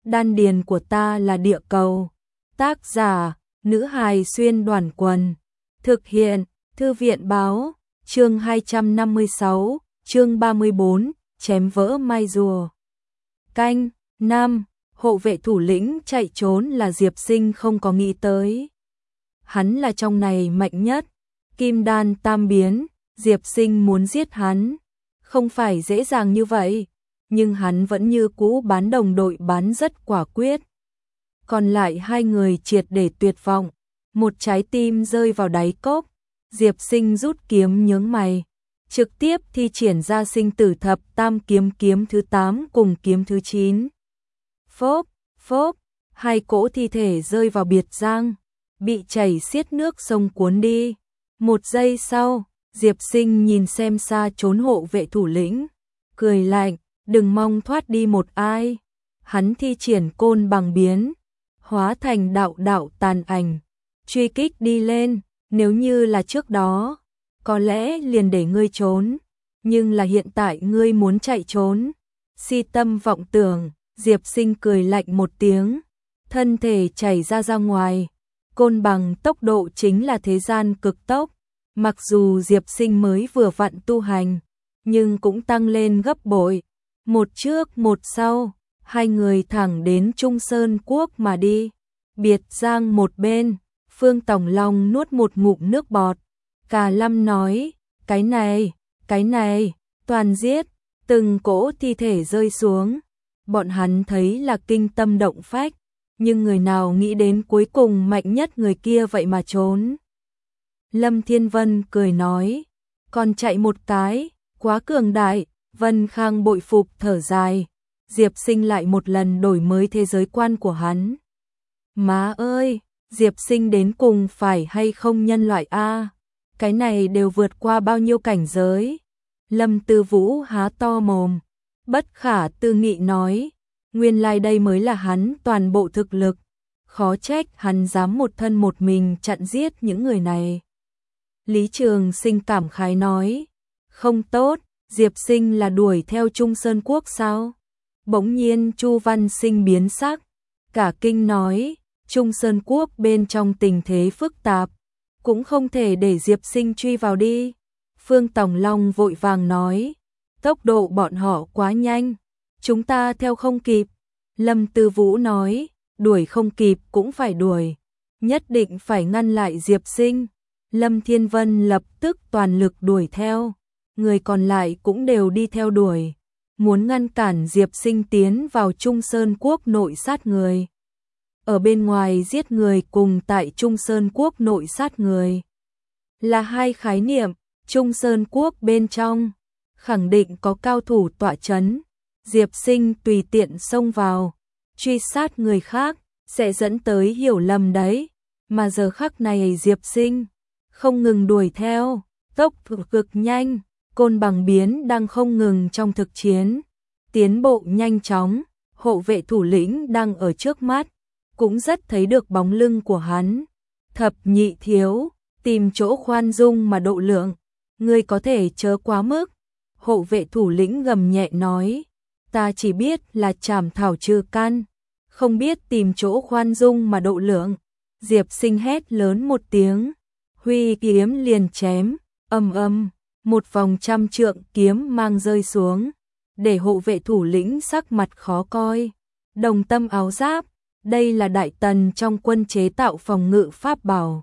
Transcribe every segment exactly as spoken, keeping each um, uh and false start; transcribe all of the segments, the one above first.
Đan điền của ta là địa cầu. Tác giả, nữ hài xuyên đoàn quần. Thực hiện, thư viện báo, chương hai trăm năm mươi sáu, chương ba mươi bốn, chém vỡ mai rùa. Canh, năm, hộ vệ thủ lĩnh chạy trốn là Diệp Sinh không có nghĩ tới. Hắn là trong này mạnh nhất, kim đan tam biến, Diệp Sinh muốn giết hắn. Không phải dễ dàng như vậy, nhưng hắn vẫn như cũ bán đồng đội bán rất quả quyết. Còn lại hai người triệt để tuyệt vọng, một trái tim rơi vào đáy cốc. Diệp Sinh rút kiếm nhướng mày, trực tiếp thi triển ra sinh tử thập tam kiếm, kiếm thứ tám cùng kiếm thứ chín. Phốp, phốp, hai cỗ thi thể rơi vào biệt giang, bị chảy xiết nước sông cuốn đi. Một giây sau, Diệp Sinh nhìn xem xa trốn hộ vệ thủ lĩnh, cười lạnh, đừng mong thoát đi một ai. Hắn thi triển côn bằng biến, hóa thành đạo đạo tàn ảnh, truy kích đi lên. Nếu như là trước đó, có lẽ liền để ngươi trốn, nhưng là hiện tại ngươi muốn chạy trốn. Si tâm vọng tưởng, Diệp Sinh cười lạnh một tiếng, thân thể chảy ra ra ngoài. Côn bằng tốc độ chính là thế gian cực tốc, mặc dù Diệp Sinh mới vừa vặn tu hành, nhưng cũng tăng lên gấp bội. Một trước một sau, hai người thẳng đến Trung Sơn Quốc mà đi. Biệt giang một bên, Phương Tòng Long nuốt một ngụm nước bọt. Cà Lâm nói, cái này, cái này, toàn giết, từng cỗ thi thể rơi xuống. Bọn hắn thấy là kinh tâm động phách, nhưng người nào nghĩ đến cuối cùng mạnh nhất người kia vậy mà trốn. Lâm Thiên Vân cười nói, còn chạy một cái, quá cường đại. Vân Khang bội phục thở dài, Diệp Sinh lại một lần đổi mới thế giới quan của hắn. Má ơi, Diệp Sinh đến cùng phải hay không nhân loại a? Cái này đều vượt qua bao nhiêu cảnh giới? Lâm Tư Vũ há to mồm, bất khả tư nghị nói, nguyên lai đây mới là hắn toàn bộ thực lực, khó trách hắn dám một thân một mình chặn giết những người này. Lý Trường Sinh cảm khái nói, không tốt, Diệp Sinh là đuổi theo Trung Sơn Quốc sao? Bỗng nhiên Chu Văn Sinh biến sắc, cả kinh nói, Trung Sơn Quốc bên trong tình thế phức tạp, cũng không thể để Diệp Sinh truy vào đi. Phương Tòng Long vội vàng nói, tốc độ bọn họ quá nhanh, chúng ta theo không kịp. Lâm Tư Vũ nói, đuổi không kịp cũng phải đuổi, nhất định phải ngăn lại Diệp Sinh. Lâm Thiên Vân lập tức toàn lực đuổi theo, người còn lại cũng đều đi theo đuổi, muốn ngăn cản Diệp Sinh tiến vào Trung Sơn Quốc nội sát người. Ở bên ngoài giết người cùng tại Trung Sơn Quốc nội sát người là hai khái niệm. Trung Sơn Quốc bên trong khẳng định có cao thủ tọa chấn, Diệp Sinh tùy tiện xông vào truy sát người khác sẽ dẫn tới hiểu lầm đấy. Mà giờ khắc này Diệp Sinh không ngừng đuổi theo, tốc độ cực nhanh, côn bằng biến đang không ngừng trong thực chiến, tiến bộ nhanh chóng. Hộ vệ thủ lĩnh đang ở trước mắt, cũng rất thấy được bóng lưng của hắn. Thập nhị thiếu, tìm chỗ khoan dung mà độ lượng, ngươi có thể chớ quá mức. Hộ vệ thủ lĩnh gầm nhẹ nói, ta chỉ biết là chảm thảo trừ căn, không biết tìm chỗ khoan dung mà độ lượng. Diệp Sinh hét lớn một tiếng, huy kiếm liền chém, âm âm, một vòng trăm trượng kiếm mang rơi xuống, để hộ vệ thủ lĩnh sắc mặt khó coi. Đồng tâm áo giáp, đây là đại tần trong quân chế tạo phòng ngự pháp bảo,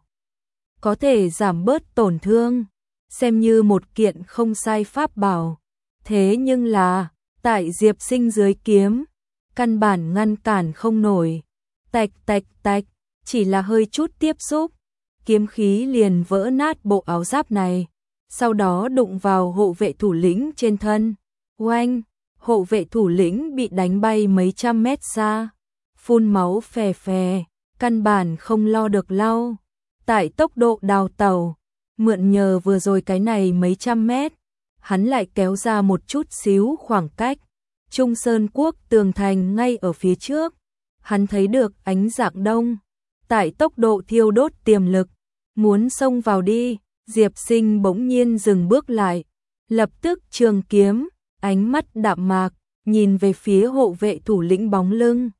có thể giảm bớt tổn thương, xem như một kiện không sai pháp bảo. Thế nhưng là, tại Diệp Sinh dưới kiếm, căn bản ngăn cản không nổi. Tạch tạch tạch, chỉ là hơi chút tiếp xúc, kiếm khí liền vỡ nát bộ áo giáp này, sau đó đụng vào hộ vệ thủ lĩnh trên thân. Oanh, hộ vệ thủ lĩnh bị đánh bay mấy trăm mét xa, phun máu phè phè, căn bản không lo được lau. Tại tốc độ đào tàu, mượn nhờ vừa rồi cái này mấy trăm mét, hắn lại kéo ra một chút xíu khoảng cách. Trung Sơn Quốc tường thành ngay ở phía trước, hắn thấy được ánh dạng đông, tại tốc độ thiêu đốt tiềm lực, muốn xông vào đi. Diệp Sinh bỗng nhiên dừng bước lại, lập tức trường kiếm, ánh mắt đạm mạc, nhìn về phía hộ vệ thủ lĩnh bóng lưng.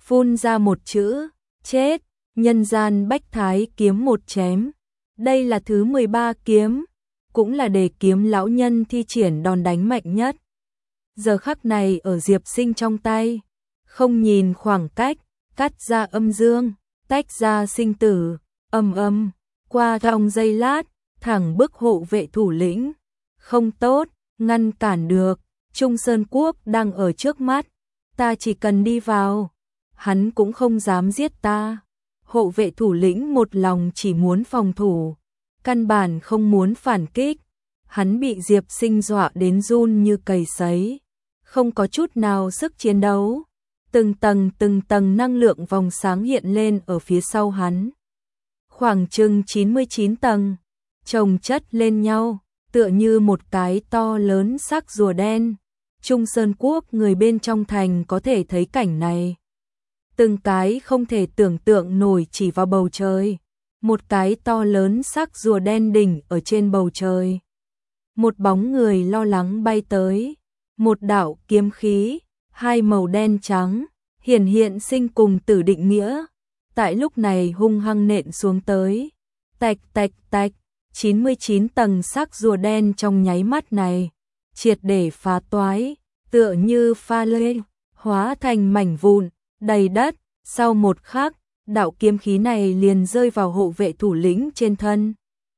phun ra một chữ, chết, nhân gian bách thái kiếm một chém. Đây là thứ mười ba kiếm, cũng là đề kiếm lão nhân thi triển đòn đánh mạnh nhất. Giờ khắc này ở Diệp Sinh trong tay, không nhìn khoảng cách, cắt ra âm dương, tách ra sinh tử, âm âm, qua trong giây lát, thẳng bức hộ vệ thủ lĩnh. Không tốt, ngăn cản được, Trung Sơn Quốc đang ở trước mắt, ta chỉ cần đi vào, hắn cũng không dám giết ta. Hộ vệ thủ lĩnh một lòng chỉ muốn phòng thủ, căn bản không muốn phản kích. Hắn bị Diệp Sinh dọa đến run như cầy sấy, không có chút nào sức chiến đấu. Từng tầng từng tầng năng lượng vòng sáng hiện lên ở phía sau hắn. Khoảng chừng chín mươi chín tầng, chồng chất lên nhau, tựa như một cái to lớn xác rùa đen. Trung Sơn Quốc người bên trong thành có thể thấy cảnh này. Từng cái không thể tưởng tượng nổi chỉ vào bầu trời. Một cái to lớn xác rùa đen đỉnh ở trên bầu trời. Một bóng người lo lắng bay tới. Một đạo kiếm khí, hai màu đen trắng, hiển hiện sinh cùng tử định nghĩa. Tại lúc này hung hăng nện xuống tới. Tạch tạch tạch, chín mươi chín tầng xác rùa đen trong nháy mắt này. Triệt để phá toái, tựa như pha lê, hóa thành mảnh vụn, đầy đất. Sau một khắc, đạo kiếm khí này liền rơi vào hộ vệ thủ lĩnh trên thân.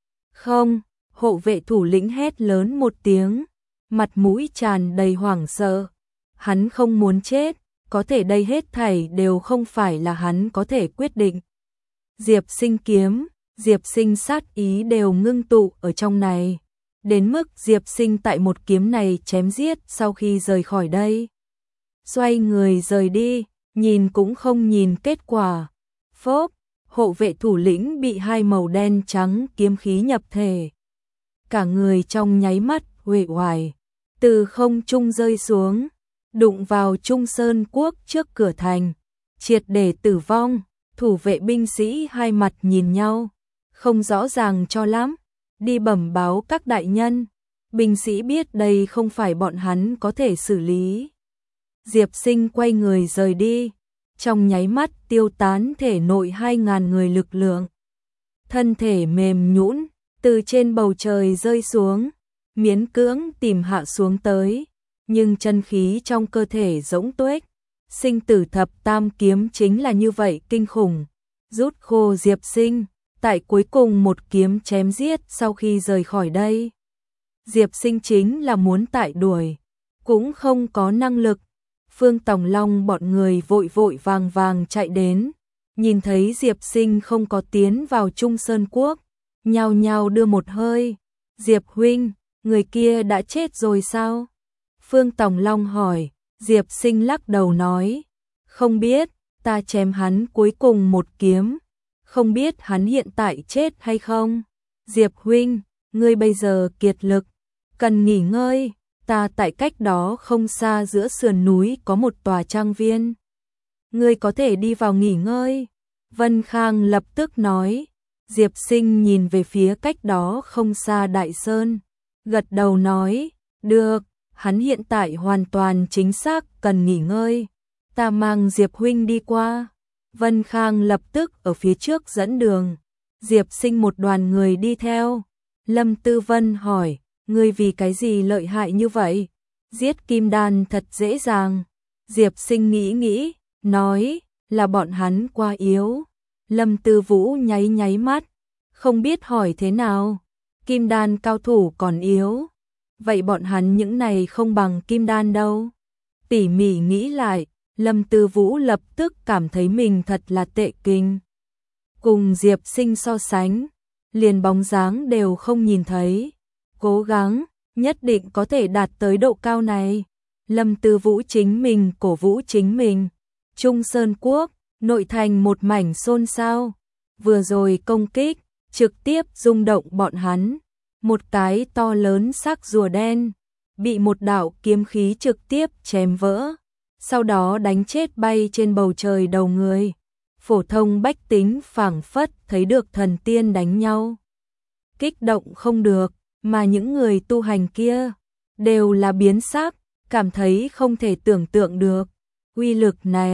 Không, hộ vệ thủ lĩnh hét lớn một tiếng, mặt mũi tràn đầy hoảng sợ. Hắn không muốn chết, có thể đây hết thảy đều không phải là hắn có thể quyết định. Diệp Sinh kiếm, Diệp Sinh sát ý đều ngưng tụ ở trong này. Đến mức Diệp Sinh tại một kiếm này chém giết sau khi rời khỏi đây. Xoay người rời đi, nhìn cũng không nhìn kết quả. Phốp, hộ vệ thủ lĩnh bị hai màu đen trắng kiếm khí nhập thể. Cả người trong nháy mắt uể oải, từ không trung rơi xuống, đụng vào Trung Sơn Quốc trước cửa thành, triệt để tử vong. Thủ vệ binh sĩ hai mặt nhìn nhau, không rõ ràng cho lắm, đi bẩm báo các đại nhân. Binh sĩ biết đây không phải bọn hắn có thể xử lý. Diệp Sinh quay người rời đi, trong nháy mắt tiêu tán thể nội hai ngàn người lực lượng. Thân thể mềm nhũn, từ trên bầu trời rơi xuống, miễn cưỡng tìm hạ xuống tới, nhưng chân khí trong cơ thể rỗng tuếch. Sinh tử thập tam kiếm chính là như vậy kinh khủng, rút khô Diệp Sinh, tại cuối cùng một kiếm chém giết sau khi rời khỏi đây. Diệp Sinh chính là muốn tại đuổi, cũng không có năng lực. Phương Tòng Long bọn người vội vội vàng vàng chạy đến, nhìn thấy Diệp Sinh không có tiến vào Trung Sơn Quốc, nhao nhao đưa một hơi. Diệp huynh, người kia đã chết rồi sao? Phương Tòng Long hỏi. Diệp Sinh lắc đầu nói, không biết, ta chém hắn cuối cùng một kiếm, không biết hắn hiện tại chết hay không. Diệp huynh, ngươi bây giờ kiệt lực, cần nghỉ ngơi, ta tại cách đó không xa giữa sườn núi có một tòa trang viên. Ngươi có thể đi vào nghỉ ngơi. Vân Khang lập tức nói. Diệp Sinh nhìn về phía cách đó không xa Đại Sơn, gật đầu nói, được. Hắn hiện tại hoàn toàn chính xác cần nghỉ ngơi. Ta mang Diệp huynh đi qua. Vân Khang lập tức ở phía trước dẫn đường. Diệp Sinh một đoàn người đi theo. Lâm Tư Vân hỏi, ngươi vì cái gì lợi hại như vậy? Giết Kim Đan thật dễ dàng. Diệp Sinh nghĩ nghĩ, nói, là bọn hắn quá yếu. Lâm Tư Vũ nháy nháy mắt, không biết hỏi thế nào. Kim Đan cao thủ còn yếu. Vậy bọn hắn những này không bằng Kim Đan đâu. Tỉ mỉ nghĩ lại, Lâm Tư Vũ lập tức cảm thấy mình thật là tệ kinh. Cùng Diệp Sinh so sánh, liền bóng dáng đều không nhìn thấy. Cố gắng, nhất định có thể đạt tới độ cao này. Lâm Tư Vũ chính mình cổ vũ chính mình. Trung Sơn Quốc, nội thành một mảnh xôn xao. Vừa rồi công kích, trực tiếp rung động bọn hắn. Một cái to lớn xác rùa đen, bị một đạo kiếm khí trực tiếp chém vỡ, sau đó đánh chết bay trên bầu trời đầu người. Phổ thông bách tính phảng phất thấy được thần tiên đánh nhau. Kích động không được, mà những người tu hành kia đều là biến sắc, cảm thấy không thể tưởng tượng được. Uy lực này,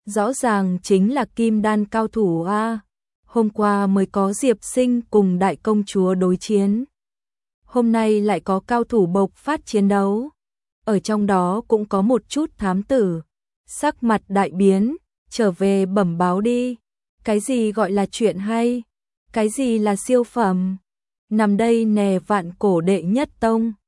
Rõ ràng chính là kim đan cao thủ a. Hôm qua mới có Diệp Sinh cùng đại công chúa đối chiến. Hôm nay lại có cao thủ bộc phát chiến đấu. Ở trong đó cũng có một chút thám tử. Sắc mặt đại biến, trở về bẩm báo đi. Cái gì gọi là chuyện hay? Cái gì là siêu phẩm? Nằm đây nè vạn cổ đệ nhất tông.